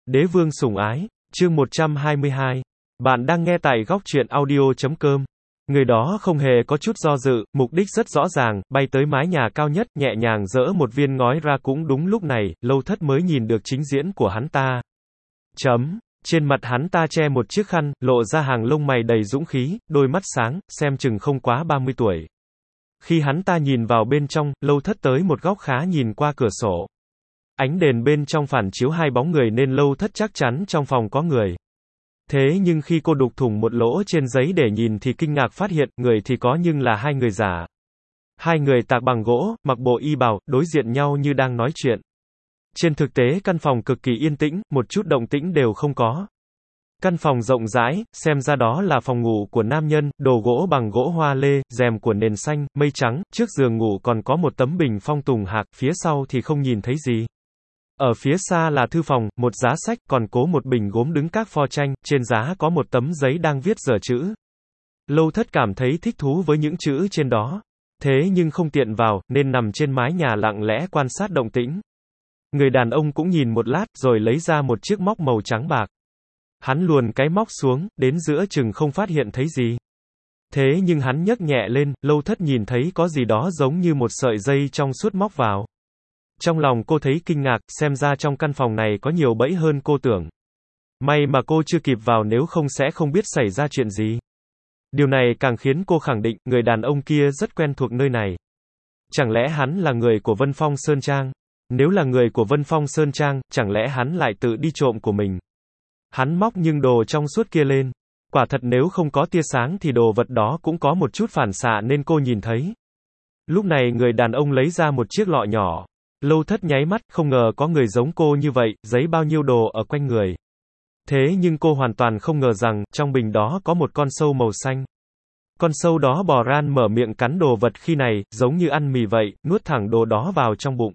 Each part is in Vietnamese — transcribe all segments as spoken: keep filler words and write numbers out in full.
Đế vương sủng ái, chương một trăm hai mươi hai. Bạn đang nghe tại góc truyện audio chấm com. Người đó không hề có chút do dự, mục đích rất rõ ràng, bay tới mái nhà cao nhất, nhẹ nhàng dỡ một viên ngói ra. Cũng đúng lúc này, Lâu Thất mới nhìn được chính diễn của hắn ta. Chấm. Trên mặt hắn ta che một chiếc khăn, lộ ra hàng lông mày đầy dũng khí, đôi mắt sáng, xem chừng không quá ba mươi tuổi. Khi hắn ta nhìn vào bên trong, Lâu Thất tới một góc khá nhìn qua cửa sổ. Ánh đèn bên trong phản chiếu hai bóng người nên Lâu Thất chắc chắn trong phòng có người. Thế nhưng khi cô đục thủng một lỗ trên giấy để nhìn thì kinh ngạc phát hiện, người thì có nhưng là hai người giả. Hai người tạc bằng gỗ, mặc bộ y bào, đối diện nhau như đang nói chuyện. Trên thực tế căn phòng cực kỳ yên tĩnh, một chút động tĩnh đều không có. Căn phòng rộng rãi, xem ra đó là phòng ngủ của nam nhân, đồ gỗ bằng gỗ hoa lê, rèm của nền xanh, mây trắng, trước giường ngủ còn có một tấm bình phong tùng hạc, phía sau thì không nhìn thấy gì. Ở phía xa là thư phòng, một giá sách, còn cố một bình gốm đứng các pho tranh, trên giá có một tấm giấy đang viết dở chữ. Lâu Thất cảm thấy thích thú với những chữ trên đó. Thế nhưng không tiện vào, nên nằm trên mái nhà lặng lẽ quan sát động tĩnh. Người đàn ông cũng nhìn một lát, rồi lấy ra một chiếc móc màu trắng bạc. Hắn luồn cái móc xuống, đến giữa chừng không phát hiện thấy gì. Thế nhưng hắn nhấc nhẹ lên, Lâu Thất nhìn thấy có gì đó giống như một sợi dây trong suốt móc vào. Trong lòng cô thấy kinh ngạc, xem ra trong căn phòng này có nhiều bẫy hơn cô tưởng. May mà cô chưa kịp vào, nếu không sẽ không biết xảy ra chuyện gì. Điều này càng khiến cô khẳng định, người đàn ông kia rất quen thuộc nơi này. Chẳng lẽ hắn là người của Vân Phong Sơn Trang? Nếu là người của Vân Phong Sơn Trang, chẳng lẽ hắn lại tự đi trộm của mình? Hắn móc những đồ trong suốt kia lên. Quả thật nếu không có tia sáng thì đồ vật đó cũng có một chút phản xạ nên cô nhìn thấy. Lúc này người đàn ông lấy ra một chiếc lọ nhỏ. Lâu Thất nháy mắt, không ngờ có người giống cô như vậy, giấy bao nhiêu đồ ở quanh người. Thế nhưng cô hoàn toàn không ngờ rằng, trong bình đó có một con sâu màu xanh. Con sâu đó bò ran mở miệng cắn đồ vật khi này, giống như ăn mì vậy, nuốt thẳng đồ đó vào trong bụng.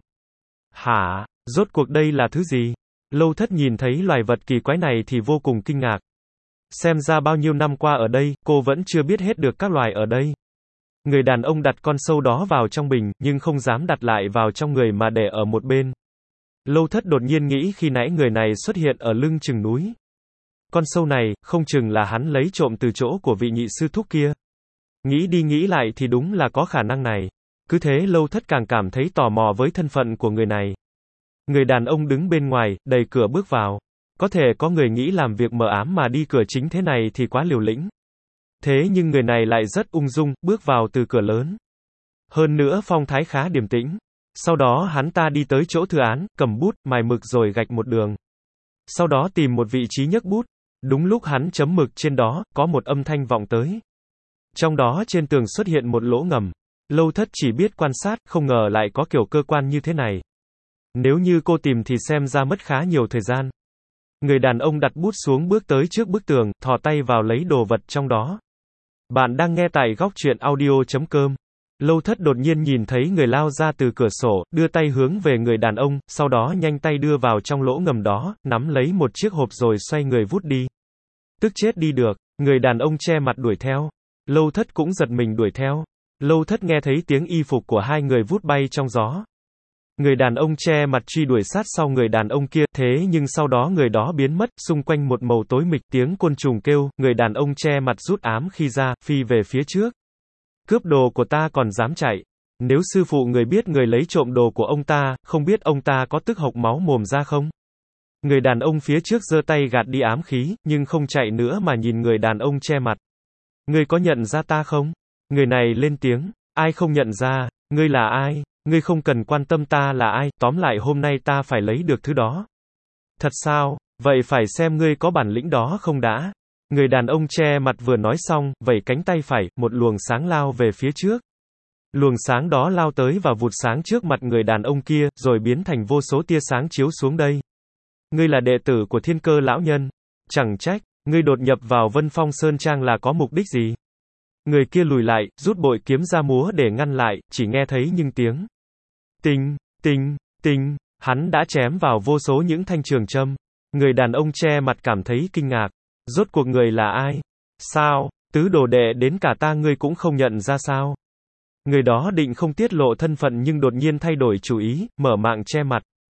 Hả? Rốt cuộc đây là thứ gì? Lâu Thất nhìn thấy loài vật kỳ quái này thì vô cùng kinh ngạc. Xem ra bao nhiêu năm qua ở đây, cô vẫn chưa biết hết được các loài ở đây. Người đàn ông đặt con sâu đó vào trong bình, nhưng không dám đặt lại vào trong người mà để ở một bên. Lâu Thất đột nhiên nghĩ khi nãy người này xuất hiện ở lưng chừng núi. Con sâu này, không chừng là hắn lấy trộm từ chỗ của vị nhị sư thúc kia. Nghĩ đi nghĩ lại thì đúng là có khả năng này. Cứ thế Lâu Thất càng cảm thấy tò mò với thân phận của người này. Người đàn ông đứng bên ngoài, đẩy cửa bước vào. Có thể có người nghĩ làm việc mờ ám mà đi cửa chính thế này thì quá liều lĩnh. Thế nhưng người này lại rất ung dung, bước vào từ cửa lớn. Hơn nữa phong thái khá điềm tĩnh. Sau đó hắn ta đi tới chỗ thư án, cầm bút, mài mực rồi gạch một đường. Sau đó tìm một vị trí nhấc bút. Đúng lúc hắn chấm mực trên đó, có một âm thanh vọng tới. Trong đó trên tường xuất hiện một lỗ ngầm. Lâu Thất chỉ biết quan sát, không ngờ lại có kiểu cơ quan như thế này. Nếu như cô tìm thì xem ra mất khá nhiều thời gian. Người đàn ông đặt bút xuống, bước tới trước bức tường, thò tay vào lấy đồ vật trong đó. Bạn đang nghe tại góc truyện audio chấm com. Lâu Thất đột nhiên nhìn thấy người lao ra từ cửa sổ, đưa tay hướng về người đàn ông, sau đó nhanh tay đưa vào trong lỗ ngầm đó, nắm lấy một chiếc hộp rồi xoay người vút đi. Tức chết đi được, người đàn ông che mặt đuổi theo. Lâu Thất cũng giật mình đuổi theo. Lâu Thất nghe thấy tiếng y phục của hai người vút bay trong gió. Người đàn ông che mặt truy đuổi sát sau người đàn ông kia, thế nhưng sau đó người đó biến mất, xung quanh một màu tối mịt, tiếng côn trùng kêu, người đàn ông che mặt rút ám khi ra, phi về phía trước. Cướp đồ của ta còn dám chạy. Nếu sư phụ người biết người lấy trộm đồ của ông ta, không biết ông ta có tức hộc máu mồm ra không? Người đàn ông phía trước giơ tay gạt đi ám khí, nhưng không chạy nữa mà nhìn người đàn ông che mặt. Ngươi có nhận ra ta không? Người này lên tiếng, ai không nhận ra, ngươi là ai? Ngươi không cần quan tâm ta là ai, tóm lại hôm nay ta phải lấy được thứ đó. Thật sao? Vậy phải xem ngươi có bản lĩnh đó không đã. Người đàn ông che mặt vừa nói xong, vẩy cánh tay phải, một luồng sáng lao về phía trước. Luồng sáng đó lao tới và vụt sáng trước mặt người đàn ông kia, rồi biến thành vô số tia sáng chiếu xuống đây. Ngươi là đệ tử của Thiên Cơ lão nhân. Chẳng trách, ngươi đột nhập vào Vân Phong Sơn Trang là có mục đích gì? Người kia lùi lại, rút bội kiếm ra múa để ngăn lại, chỉ nghe thấy những tiếng tinh, tinh, tinh, hắn đã chém vào vô số những thanh trường châm. Người đàn ông che mặt cảm thấy kinh ngạc. Rốt cuộc người là ai? Sao, tứ đồ đệ đến cả ta ngươi cũng không nhận ra sao? Người đó định không tiết lộ thân phận nhưng đột nhiên thay đổi chủ ý, mở mạng che mặt.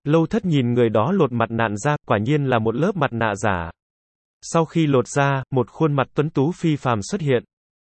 Lâu Thất nhìn người đó lột mặt nạ ra, quả nhiên là một lớp mặt nạ giả. Sau khi lột ra, một khuôn mặt tuấn tú phi phàm xuất hiện.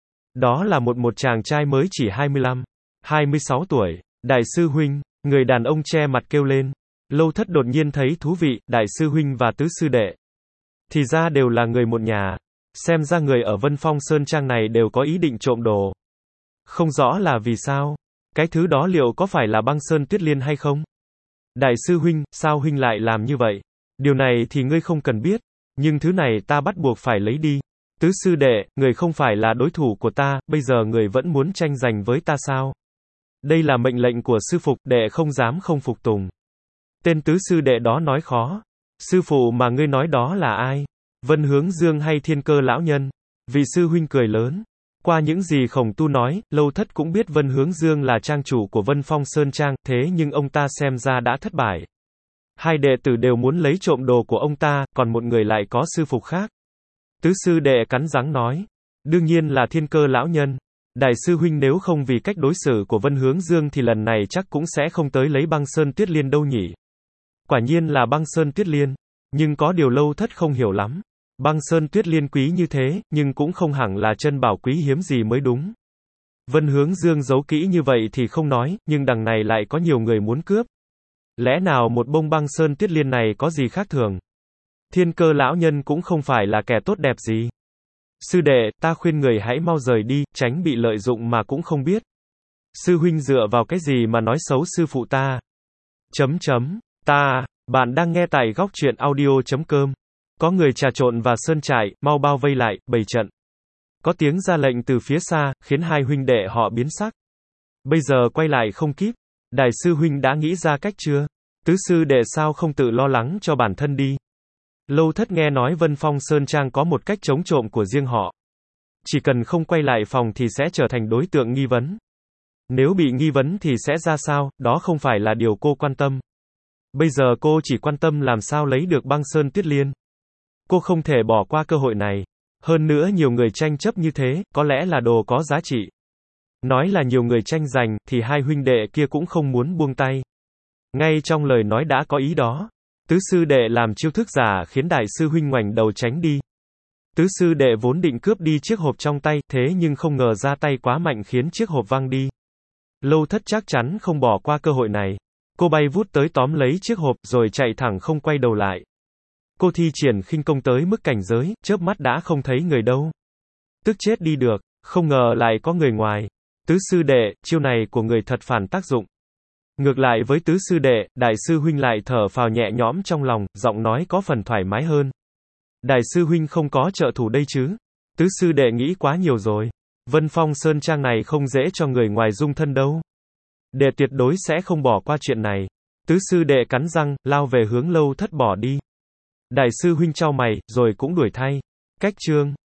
Đó là một một chàng trai mới chỉ hai mươi lăm, hai mươi sáu tuổi. Đại sư huynh, người đàn ông che mặt kêu lên. Lâu Thất đột nhiên thấy thú vị, đại sư huynh và tứ sư đệ. Thì ra đều là người một nhà. Xem ra người ở Vân Phong Sơn Trang này đều có ý định trộm đồ. Không rõ là vì sao. Cái thứ đó liệu có phải là băng sơn tuyết liên hay không? Đại sư huynh, sao huynh lại làm như vậy? Điều này thì ngươi không cần biết. Nhưng thứ này ta bắt buộc phải lấy đi. Tứ sư đệ, người không phải là đối thủ của ta, bây giờ người vẫn muốn tranh giành với ta sao? Đây là mệnh lệnh của sư phụ, đệ không dám không phục tùng. Tên tứ sư đệ đó nói khó. Sư phụ mà ngươi nói đó là ai? Vân Hướng Dương hay Thiên Cơ lão nhân? Vị sư huynh cười lớn. Qua những gì Khổng Tu nói, Lâu Thất cũng biết Vân Hướng Dương là trang chủ của Vân Phong Sơn Trang, thế nhưng ông ta xem ra đã thất bại. Hai đệ tử đều muốn lấy trộm đồ của ông ta, còn một người lại có sư phụ khác. Tứ sư đệ cắn răng nói. Đương nhiên là Thiên Cơ lão nhân. Đại sư huynh nếu không vì cách đối xử của Vân Hướng Dương thì lần này chắc cũng sẽ không tới lấy băng sơn tuyết liên đâu nhỉ. Quả nhiên là băng sơn tuyết liên. Nhưng có điều Lâu Thất không hiểu lắm. Băng sơn tuyết liên quý như thế, nhưng cũng không hẳn là chân bảo quý hiếm gì mới đúng. Vân Hướng Dương giấu kỹ như vậy thì không nói, nhưng đằng này lại có nhiều người muốn cướp. Lẽ nào một bông băng sơn tuyết liên này có gì khác thường? Thiên Cơ lão nhân cũng không phải là kẻ tốt đẹp gì. Sư đệ, ta khuyên người hãy mau rời đi, tránh bị lợi dụng mà cũng không biết. Sư huynh dựa vào cái gì mà nói xấu sư phụ ta? Chấm chấm, ta, bạn đang nghe tại góc truyện audio chấm com. Có người trà trộn và sơn trại, mau bao vây lại, bày trận. Có tiếng ra lệnh từ phía xa, khiến hai huynh đệ họ biến sắc. Bây giờ quay lại không kíp. Đại sư huynh đã nghĩ ra cách chưa? Tứ sư đệ sao không tự lo lắng cho bản thân đi? Lâu Thất nghe nói Vân Phong Sơn Trang có một cách chống trộm của riêng họ. Chỉ cần không quay lại phòng thì sẽ trở thành đối tượng nghi vấn. Nếu bị nghi vấn thì sẽ ra sao, đó không phải là điều cô quan tâm. Bây giờ cô chỉ quan tâm làm sao lấy được băng sơn tuyết liên. Cô không thể bỏ qua cơ hội này. Hơn nữa nhiều người tranh chấp như thế, có lẽ là đồ có giá trị. Nói là nhiều người tranh giành, thì hai huynh đệ kia cũng không muốn buông tay. Ngay trong lời nói đã có ý đó. Tứ sư đệ làm chiêu thức giả khiến đại sư huynh ngoảnh đầu tránh đi. Tứ sư đệ vốn định cướp đi chiếc hộp trong tay, thế nhưng không ngờ ra tay quá mạnh khiến chiếc hộp văng đi. Lâu Thất chắc chắn không bỏ qua cơ hội này. Cô bay vút tới tóm lấy chiếc hộp, rồi chạy thẳng không quay đầu lại. Cô thi triển khinh công tới mức cảnh giới, chớp mắt đã không thấy người đâu. Tức chết đi được, không ngờ lại có người ngoài. Tứ sư đệ, chiêu này của người thật phản tác dụng. Ngược lại với tứ sư đệ, đại sư huynh lại thở phào nhẹ nhõm trong lòng, giọng nói có phần thoải mái hơn. Đại sư huynh không có trợ thủ đây chứ? Tứ sư đệ nghĩ quá nhiều rồi. Vân Phong Sơn Trang này không dễ cho người ngoài dung thân đâu. Đệ tuyệt đối sẽ không bỏ qua chuyện này. Tứ sư đệ cắn răng, lao về hướng Lâu Thất bỏ đi. Đại sư huynh chau mày, rồi cũng đuổi thay. Cách chương